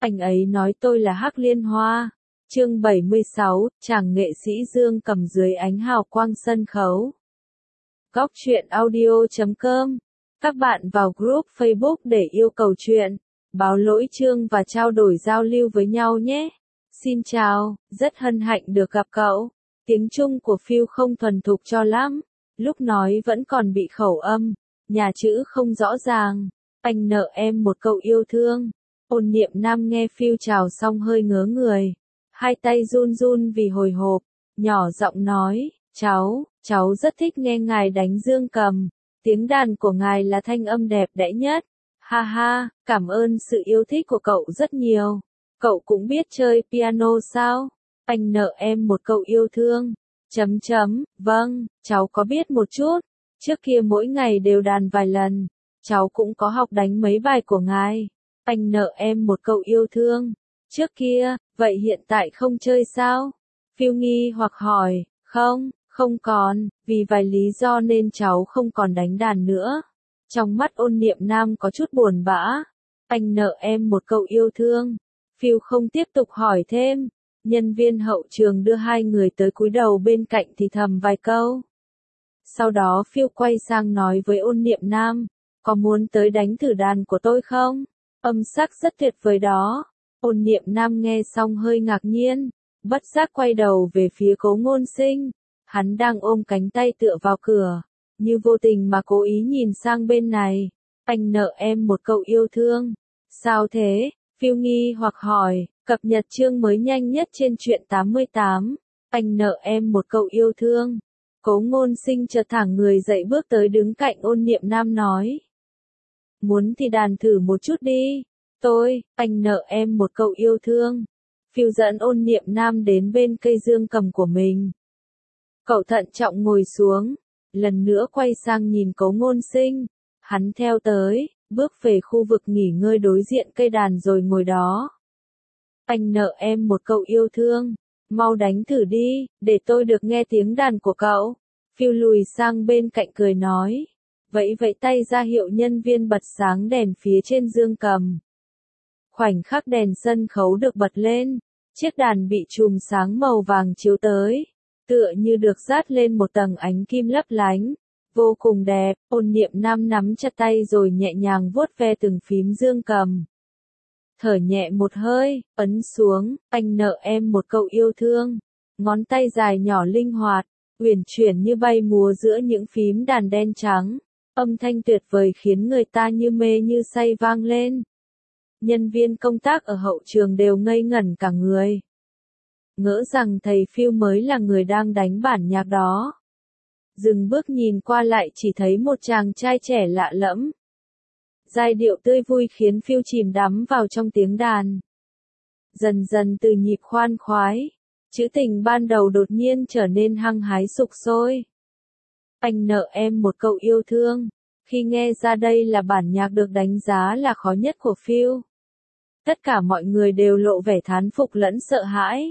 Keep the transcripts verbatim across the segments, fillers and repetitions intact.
Anh ấy nói tôi là Hắc Liên Hoa. Chương bảy mươi sáu, chàng nghệ sĩ Dương Cầm dưới ánh hào quang sân khấu. Góc truyện audio chấm com. Các bạn vào group Facebook để yêu cầu truyện, báo lỗi chương và trao đổi giao lưu với nhau nhé. Xin chào, rất hân hạnh được gặp cậu. Tiếng Trung của Phil không thuần thục cho lắm, lúc nói vẫn còn bị khẩu âm, nhà chữ không rõ ràng. Anh nợ em một câu yêu thương. Ôn Niệm Nam nghe Phil chào xong hơi ngớ người, hai tay run run vì hồi hộp, nhỏ giọng nói, cháu, cháu rất thích nghe ngài đánh dương cầm, tiếng đàn của ngài là thanh âm đẹp đẽ nhất. Ha ha, cảm ơn sự yêu thích của cậu rất nhiều. Cậu cũng biết chơi piano sao? Anh nợ em một câu yêu thương. Chấm chấm, vâng, cháu có biết một chút. Trước kia mỗi ngày đều đàn vài lần, cháu cũng có học đánh mấy bài của ngài. Anh nợ em một câu yêu thương. Trước kia, vậy hiện tại không chơi sao? Phiêu nghi hoặc hỏi, không, không còn, vì vài lý do nên cháu không còn đánh đàn nữa. Trong mắt Ôn Niệm Nam có chút buồn bã. Anh nợ em một câu yêu thương. Phiêu không tiếp tục hỏi thêm. Nhân viên hậu trường đưa hai người tới cúi đầu bên cạnh thì thầm vài câu. Sau đó Phiêu quay sang nói với Ôn Niệm Nam, có muốn tới đánh thử đàn của tôi không? Âm sắc rất tuyệt vời đó. Ôn Niệm Nam nghe xong hơi ngạc nhiên, bất giác quay đầu về phía Cố Ngôn Sinh. Hắn đang ôm cánh tay tựa vào cửa, như vô tình mà cố ý nhìn sang bên này. Anh nợ em một câu yêu thương. Sao thế? Phiêu nghi hoặc hỏi, cập nhật chương mới nhanh nhất trên truyện tám mươi tám. Anh nợ em một câu yêu thương. Cố Ngôn Sinh chợt thẳng người dậy bước tới đứng cạnh Ôn Niệm Nam nói. Muốn thì đàn thử một chút đi. Tôi, anh nợ em một câu yêu thương. Phiêu dẫn Ôn Niệm Nam đến bên cây dương cầm của mình. Cậu thận trọng ngồi xuống, lần nữa quay sang nhìn Cố Ngôn Sinh. Hắn theo tới, bước về khu vực nghỉ ngơi đối diện cây đàn rồi ngồi đó. Anh nợ em một câu yêu thương. Mau đánh thử đi, để tôi được nghe tiếng đàn của cậu. Phiêu lùi sang bên cạnh cười nói. Vẫy vẫy tay ra hiệu nhân viên bật sáng đèn phía trên dương cầm. Khoảnh khắc đèn sân khấu được bật lên, chiếc đàn bị chùm sáng màu vàng chiếu tới, tựa như được dát lên một tầng ánh kim lấp lánh, vô cùng đẹp. Ôn Niệm Nam nắm chặt tay rồi nhẹ nhàng vuốt ve từng phím dương cầm. Thở nhẹ một hơi, ấn xuống, anh nợ em một câu yêu thương. Ngón tay dài nhỏ linh hoạt, uyển chuyển như bay múa giữa những phím đàn đen trắng. Âm thanh tuyệt vời khiến người ta như mê như say vang lên. Nhân viên công tác ở hậu trường đều ngây ngẩn cả người. Ngỡ rằng thầy Phiêu mới là người đang đánh bản nhạc đó. Dừng bước nhìn qua lại chỉ thấy một chàng trai trẻ lạ lẫm. Giai điệu tươi vui khiến Phiêu chìm đắm vào trong tiếng đàn. Dần dần từ nhịp khoan khoái, trữ tình ban đầu đột nhiên trở nên hăng hái sục sôi. Anh nợ em một câu yêu thương. Khi nghe ra đây là bản nhạc được đánh giá là khó nhất của Phiêu, tất cả mọi người đều lộ vẻ thán phục lẫn sợ hãi.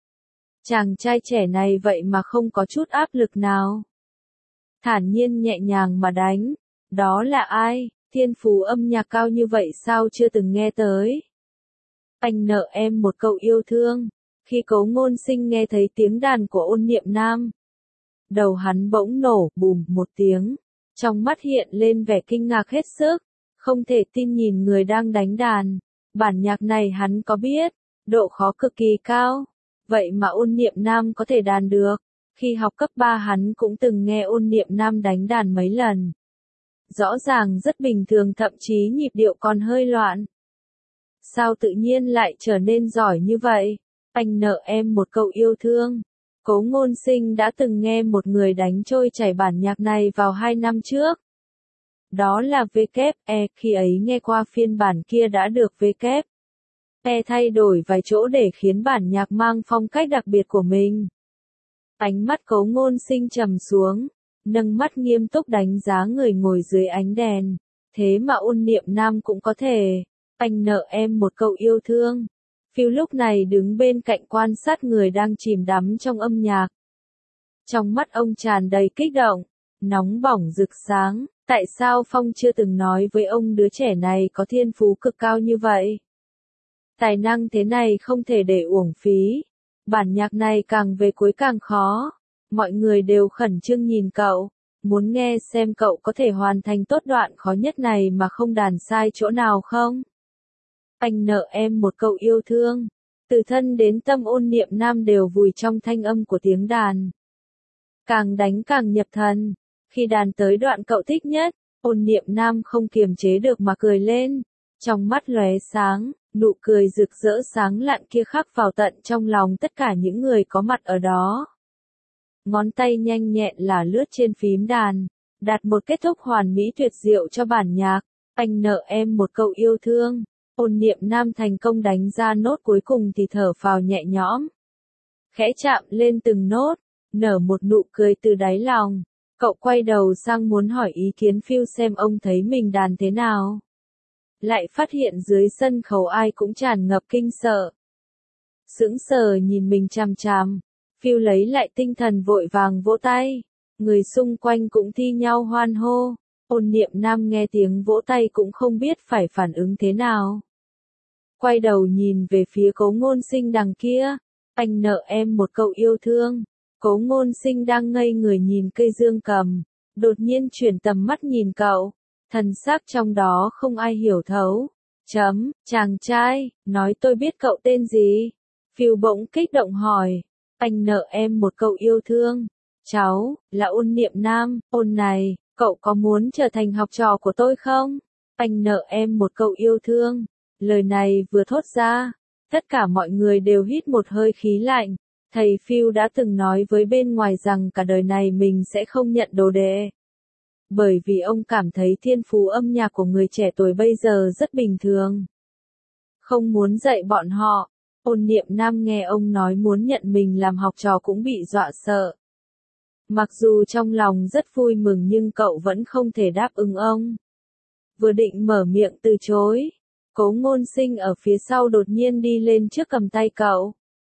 Chàng trai trẻ này vậy mà không có chút áp lực nào. Thản nhiên nhẹ nhàng mà đánh. Đó là ai? Thiên phú âm nhạc cao như vậy sao chưa từng nghe tới? Anh nợ em một câu yêu thương. Khi Cố Ngôn Sinh nghe thấy tiếng đàn của Ôn Niệm Nam, đầu hắn bỗng nổ bùm một tiếng. Trong mắt hiện lên vẻ kinh ngạc hết sức, không thể tin nhìn người đang đánh đàn. Bản nhạc này hắn có biết, độ khó cực kỳ cao, vậy mà Ôn Niệm Nam có thể đàn được. Khi học cấp ba hắn cũng từng nghe Ôn Niệm Nam đánh đàn mấy lần. Rõ ràng rất bình thường, thậm chí nhịp điệu còn hơi loạn. Sao tự nhiên lại trở nên giỏi như vậy? Anh nợ em một câu yêu thương. Cố Ngôn Sinh đã từng nghe một người đánh trôi chảy bản nhạc này vào hai năm trước. Đó là vê kép e, khi ấy nghe qua phiên bản kia đã được vê kép e thay đổi vài chỗ để khiến bản nhạc mang phong cách đặc biệt của mình. Ánh mắt Cố Ngôn Sinh trầm xuống, nâng mắt nghiêm túc đánh giá người ngồi dưới ánh đèn. Thế mà Ôn Niệm Nam cũng có thể. Anh nợ em một câu yêu thương. Phiêu lúc này đứng bên cạnh quan sát người đang chìm đắm trong âm nhạc. Trong mắt ông tràn đầy kích động, nóng bỏng rực sáng. Tại sao Phong chưa từng nói với ông đứa trẻ này có thiên phú cực cao như vậy? Tài năng thế này không thể để uổng phí. Bản nhạc này càng về cuối càng khó. Mọi người đều khẩn trương nhìn cậu, muốn nghe xem cậu có thể hoàn thành tốt đoạn khó nhất này mà không đàn sai chỗ nào không. Anh nợ em một câu yêu thương. Từ thân đến tâm Ôn Niệm Nam đều vùi trong thanh âm của tiếng đàn. Càng đánh càng nhập thần. Khi đàn tới đoạn cậu thích nhất, Ôn Niệm Nam không kiềm chế được mà cười lên. Trong mắt lóe sáng, nụ cười rực rỡ sáng lạn kia khắc vào tận trong lòng tất cả những người có mặt ở đó. Ngón tay nhanh nhẹn là lướt trên phím đàn, đạt một kết thúc hoàn mỹ tuyệt diệu cho bản nhạc. Anh nợ em một câu yêu thương. Ôn Niệm Nam thành công đánh ra nốt cuối cùng thì thở phào nhẹ nhõm. Khẽ chạm lên từng nốt, nở một nụ cười từ đáy lòng. Cậu quay đầu sang muốn hỏi ý kiến Phil xem ông thấy mình đàn thế nào. Lại phát hiện dưới sân khấu ai cũng tràn ngập kinh sợ. Sững sờ nhìn mình chằm chằm, Phil lấy lại tinh thần vội vàng vỗ tay. Người xung quanh cũng thi nhau hoan hô. Ôn Niệm Nam nghe tiếng vỗ tay cũng không biết phải phản ứng thế nào. Quay đầu nhìn về phía Cố Ngôn Sinh đằng kia. Anh nợ em một câu yêu thương. Cố Ngôn Sinh đang ngây người nhìn cây dương cầm, đột nhiên chuyển tầm mắt nhìn cậu. Thần sắc trong đó không ai hiểu thấu. Chấm, chàng trai, nói tôi biết cậu tên gì. Phil bỗng kích động hỏi. Anh nợ em một câu yêu thương. Cháu, là Ôn Niệm Nam. Ôn này, cậu có muốn trở thành học trò của tôi không? Anh nợ em một câu yêu thương. Lời này vừa thốt ra, tất cả mọi người đều hít một hơi khí lạnh. Thầy Phil đã từng nói với bên ngoài rằng cả đời này mình sẽ không nhận đồ đệ. Bởi vì ông cảm thấy thiên phú âm nhạc của người trẻ tuổi bây giờ rất bình thường. Không muốn dạy bọn họ. Ôn Niệm Nam nghe ông nói muốn nhận mình làm học trò cũng bị dọa sợ. Mặc dù trong lòng rất vui mừng nhưng cậu vẫn không thể đáp ứng ông. Vừa định mở miệng từ chối, Cố Ngôn Sinh ở phía sau đột nhiên đi lên trước cầm tay cậu.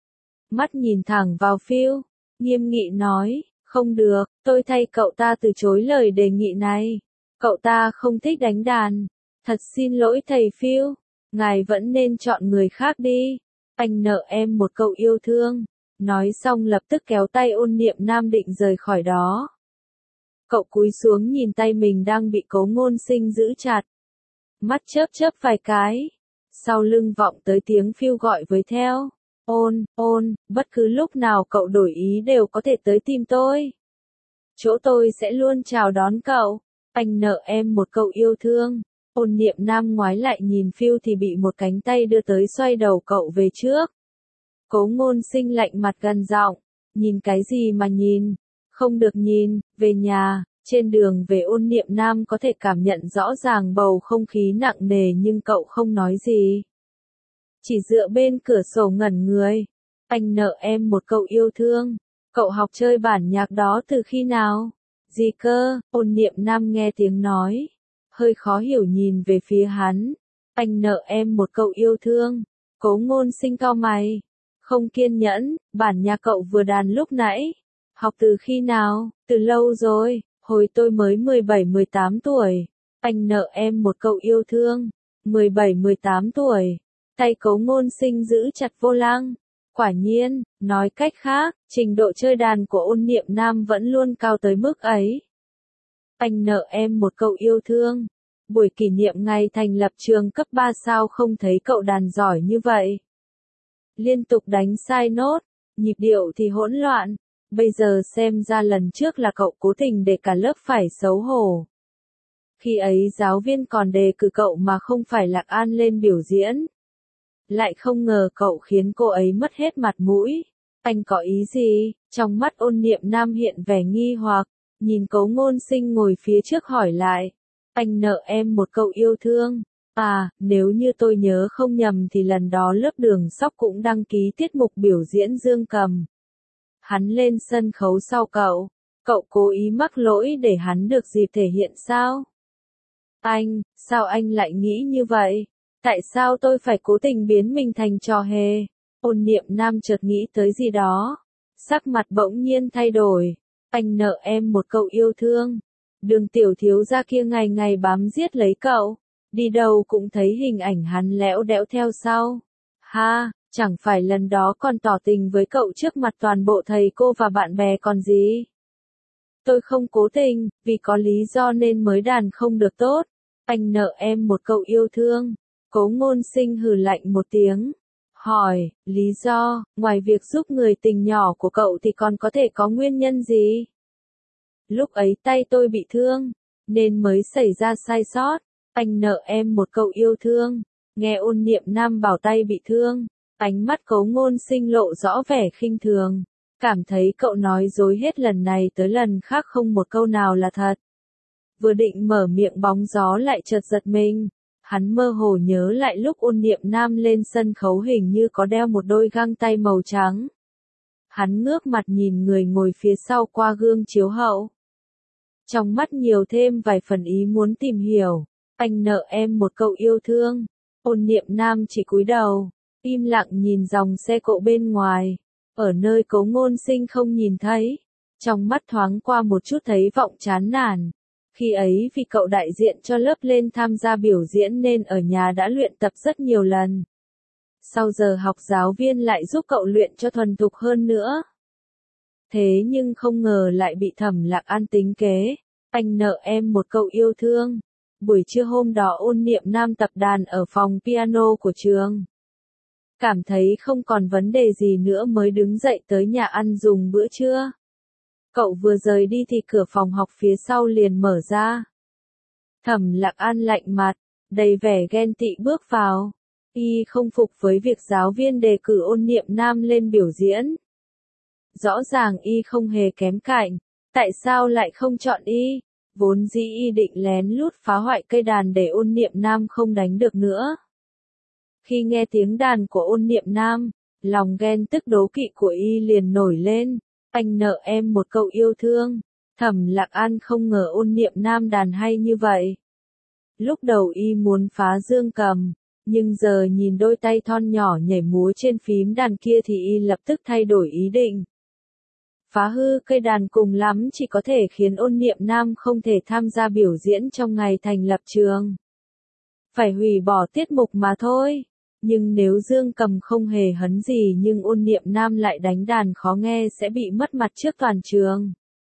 Mắt nhìn thẳng vào Phil, nghiêm nghị nói, không được, tôi thay cậu ta từ chối lời đề nghị này. Cậu ta không thích đánh đàn. Thật xin lỗi thầy Phil, ngài vẫn nên chọn người khác đi. Anh nợ em một câu yêu thương. Nói xong lập tức kéo tay Ôn Niệm Nam định rời khỏi đó. Cậu cúi xuống nhìn tay mình đang bị Cố Ngôn Sinh giữ chặt. Mắt chớp chớp vài cái. Sau lưng vọng tới tiếng Phil gọi với theo. Ôn, ôn, bất cứ lúc nào cậu đổi ý đều có thể tới tìm tôi. Chỗ tôi sẽ luôn chào đón cậu. Anh nợ em một câu yêu thương. Ôn Niệm Nam ngoái lại nhìn Phil thì bị một cánh tay đưa tới xoay đầu cậu về trước. Cố Ngôn Sinh lạnh mặt gần giọng. Nhìn cái gì mà nhìn? Không được nhìn, về nhà. Trên đường về Ôn Niệm Nam có thể cảm nhận rõ ràng bầu không khí nặng nề nhưng cậu không nói gì. Chỉ dựa bên cửa sổ ngẩn người. Anh nợ em một câu yêu thương. Cậu học chơi bản nhạc đó từ khi nào? Gì cơ? Ôn Niệm Nam nghe tiếng nói. Hơi khó hiểu nhìn về phía hắn. Anh nợ em một câu yêu thương. Cố Ngôn Sinh cau mày. Không kiên nhẫn, bản nhạc cậu vừa đàn lúc nãy. Học từ khi nào? Từ lâu rồi, hồi tôi mới mười bảy mười tám tuổi. Anh nợ em một câu yêu thương. mười bảy mười tám tuổi. Tay Cố Ngôn Sinh giữ chặt vô lăng. Quả nhiên, nói cách khác, trình độ chơi đàn của Ôn Niệm Nam vẫn luôn cao tới mức ấy. Anh nợ em một câu yêu thương. Buổi kỷ niệm ngày thành lập trường cấp ba sao không thấy cậu đàn giỏi như vậy. Liên tục đánh sai nốt, nhịp điệu thì hỗn loạn. Bây giờ xem ra lần trước là cậu cố tình để cả lớp phải xấu hổ. Khi ấy giáo viên còn đề cử cậu mà không phải Lạc An lên biểu diễn. Lại không ngờ cậu khiến cô ấy mất hết mặt mũi. Anh có ý gì? Trong mắt Ôn Niệm Nam hiện vẻ nghi hoặc, nhìn Cố Ngôn Sinh ngồi phía trước hỏi lại. Anh nợ em một câu yêu thương. À, nếu như tôi nhớ không nhầm thì lần đó lớp Đường Sóc cũng đăng ký tiết mục biểu diễn dương cầm. Hắn lên sân khấu sau cậu. Cậu cố ý mắc lỗi để hắn được dịp thể hiện sao? Anh, sao anh lại nghĩ như vậy? Tại sao tôi phải cố tình biến mình thành trò hề? Ôn Niệm Nam chợt nghĩ tới gì đó. Sắc mặt bỗng nhiên thay đổi. Anh nợ em một câu yêu thương. Đường tiểu thiếu gia kia ngày ngày bám giết lấy cậu. Đi đâu cũng thấy hình ảnh hắn lẽo đẽo theo sau. Ha, chẳng phải lần đó còn tỏ tình với cậu trước mặt toàn bộ thầy cô và bạn bè còn gì. Tôi không cố tình, vì có lý do nên mới đàn không được tốt. Anh nợ em một cậu yêu thương. Cố Ngôn Sinh hừ lạnh một tiếng. Hỏi, lý do, ngoài việc giúp người tình nhỏ của cậu thì còn có thể có nguyên nhân gì? Lúc ấy tay tôi bị thương, nên mới xảy ra sai sót. Anh nợ em một cậu yêu thương. Nghe Ôn Niệm Nam bảo tay bị thương, ánh mắt Cố Ngôn Sinh lộ rõ vẻ khinh thường. Cảm thấy cậu nói dối hết lần này tới lần khác không một câu nào là thật. Vừa định mở miệng bóng gió lại chợt giật mình. Hắn mơ hồ nhớ lại lúc Ôn Niệm Nam lên sân khấu hình như có đeo một đôi găng tay màu trắng. Hắn ngước mặt nhìn người ngồi phía sau qua gương chiếu hậu. Trong mắt nhiều thêm vài phần ý muốn tìm hiểu. Anh nợ em một cậu yêu thương. Ôn Niệm Nam chỉ cúi đầu, im lặng nhìn dòng xe cộ bên ngoài. Ở nơi Cố Ngôn Sinh không nhìn thấy. Trong mắt thoáng qua một chút thấy vọng chán nản. Khi ấy vì cậu đại diện cho lớp lên tham gia biểu diễn nên ở nhà đã luyện tập rất nhiều lần. Sau giờ học giáo viên lại giúp cậu luyện cho thuần thục hơn nữa. Thế nhưng không ngờ lại bị Thẩm Lạc An tính kế. Anh nợ em một cậu yêu thương. Buổi trưa hôm đó Ôn Niệm Nam tập đàn ở phòng piano của trường. Cảm thấy không còn vấn đề gì nữa mới đứng dậy tới nhà ăn dùng bữa trưa. Cậu vừa rời đi thì cửa phòng học phía sau liền mở ra. Thẩm Lạc An lạnh mặt, đầy vẻ ghen tị bước vào. Y không phục với việc giáo viên đề cử Ôn Niệm Nam lên biểu diễn. Rõ ràng Y không hề kém cạnh, tại sao lại không chọn Y? Vốn dĩ Y định lén lút phá hoại cây đàn để Ôn Niệm Nam không đánh được nữa. Khi nghe tiếng đàn của Ôn Niệm Nam, lòng ghen tức đố kỵ của Y liền nổi lên. Anh nợ em một cậu yêu thương. Thẩm Lạc An không ngờ Ôn Niệm Nam đàn hay như vậy. Lúc đầu Y muốn phá dương cầm, nhưng giờ nhìn đôi tay thon nhỏ nhảy múa trên phím đàn kia thì Y lập tức thay đổi ý định. Phá hư cây đàn cùng lắm chỉ có thể khiến Ôn Niệm Nam không thể tham gia biểu diễn trong ngày thành lập trường. Phải hủy bỏ tiết mục mà thôi. Nhưng nếu dương cầm không hề hấn gì nhưng Ôn Niệm Nam lại đánh đàn khó nghe sẽ bị mất mặt trước toàn trường.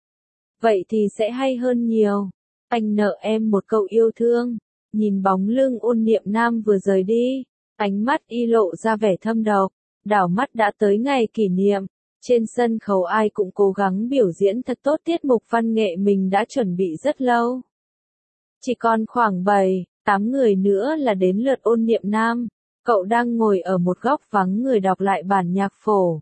Vậy thì sẽ hay hơn nhiều. Anh nợ em một cậu yêu thương. Nhìn bóng lưng Ôn Niệm Nam vừa rời đi, ánh mắt Y lộ ra vẻ thâm độc, đảo mắt đã tới ngày kỷ niệm. Trên sân khấu ai cũng cố gắng biểu diễn thật tốt tiết mục văn nghệ mình đã chuẩn bị rất lâu. Chỉ còn khoảng bảy, tám người nữa là đến lượt Ôn Niệm Nam. Cậu đang ngồi ở một góc vắng người đọc lại bản nhạc phổ.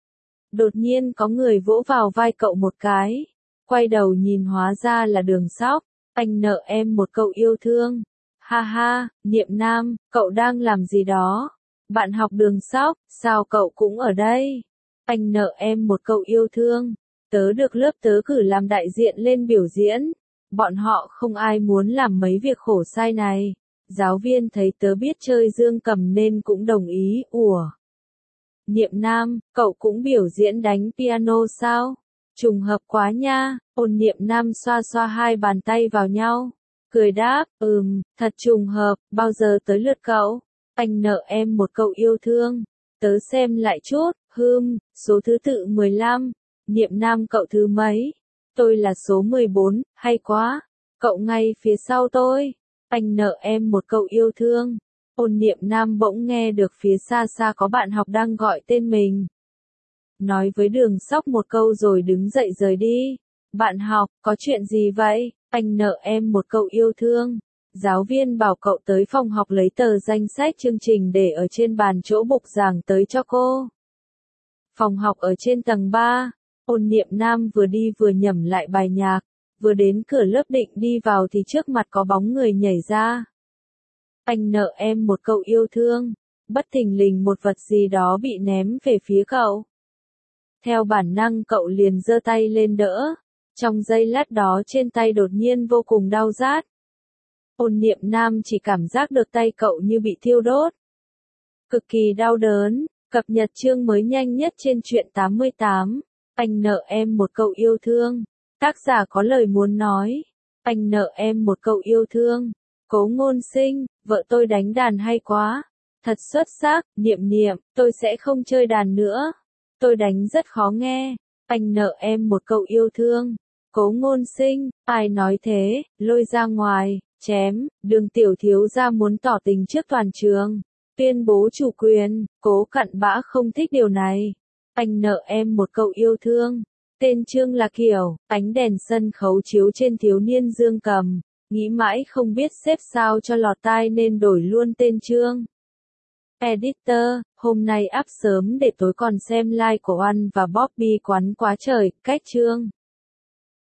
Đột nhiên có người vỗ vào vai cậu một cái. Quay đầu nhìn hóa ra là Đường Sóc. Anh nợ em một cậu yêu thương. Ha ha, Niệm Nam, cậu đang làm gì đó? Bạn học Đường Sóc, sao cậu cũng ở đây? Anh nợ em một cậu yêu thương. Tớ được lớp tớ cử làm đại diện lên biểu diễn. Bọn họ không ai muốn làm mấy việc khổ sai này. Giáo viên thấy tớ biết chơi dương cầm nên cũng đồng ý. Ủa? Niệm Nam, cậu cũng biểu diễn đánh piano sao? Trùng hợp quá nha. Ôn Niệm Nam xoa xoa hai bàn tay vào nhau. Cười đáp, ừm, thật trùng hợp, bao giờ tới lượt cậu? Anh nợ em một cậu yêu thương. Tớ xem lại chút, hưm, số thứ tự mười lăm. Niệm Nam cậu thứ mấy? Tôi là số mười bốn, hay quá. Cậu ngay phía sau tôi. Anh nợ em một cậu yêu thương. Ôn Niệm Nam bỗng nghe được phía xa xa có bạn học đang gọi tên mình. Nói với Đường Sóc một câu rồi đứng dậy rời đi. Bạn học, có chuyện gì vậy? Anh nợ em một cậu yêu thương. Giáo viên bảo cậu tới phòng học lấy tờ danh sách chương trình để ở trên bàn chỗ bục giảng tới cho cô. Phòng học ở trên tầng ba. Ôn Niệm Nam vừa đi vừa nhẩm lại bài nhạc. Vừa đến cửa lớp định đi vào thì trước mặt có bóng người nhảy ra. Anh nợ em một cậu yêu thương. Bất thình lình một vật gì đó bị ném về phía cậu. Theo bản năng cậu liền giơ tay lên đỡ. Trong giây lát đó trên tay đột nhiên vô cùng đau rát. Ôn Niệm Nam chỉ cảm giác được tay cậu như bị thiêu đốt. Cực kỳ đau đớn. Cập nhật chương mới nhanh nhất trên truyện tám mươi tám. Anh nợ em một cậu yêu thương. Tác giả có lời muốn nói. Anh nợ em một cậu yêu thương. Cố Ngôn Sinh, vợ tôi đánh đàn hay quá. Thật xuất sắc, Niệm Niệm, tôi sẽ không chơi đàn nữa. Tôi đánh rất khó nghe. Anh nợ em một câu yêu thương. Cố Ngôn Sinh, ai nói thế, lôi ra ngoài, chém, Đường tiểu thiếu gia muốn tỏ tình trước toàn trường. Tuyên bố chủ quyền, Cố Cặn Bã không thích điều này. Anh nợ em một câu yêu thương. Tên chương là kiểu, ánh đèn sân khấu chiếu trên thiếu niên Dương Cầm. Nghĩ mãi không biết xếp sao cho lọt tai nên đổi luôn tên chương. Editor, hôm nay up sớm để tối còn xem live của Oan và Bobby quán quá trời, cách chương.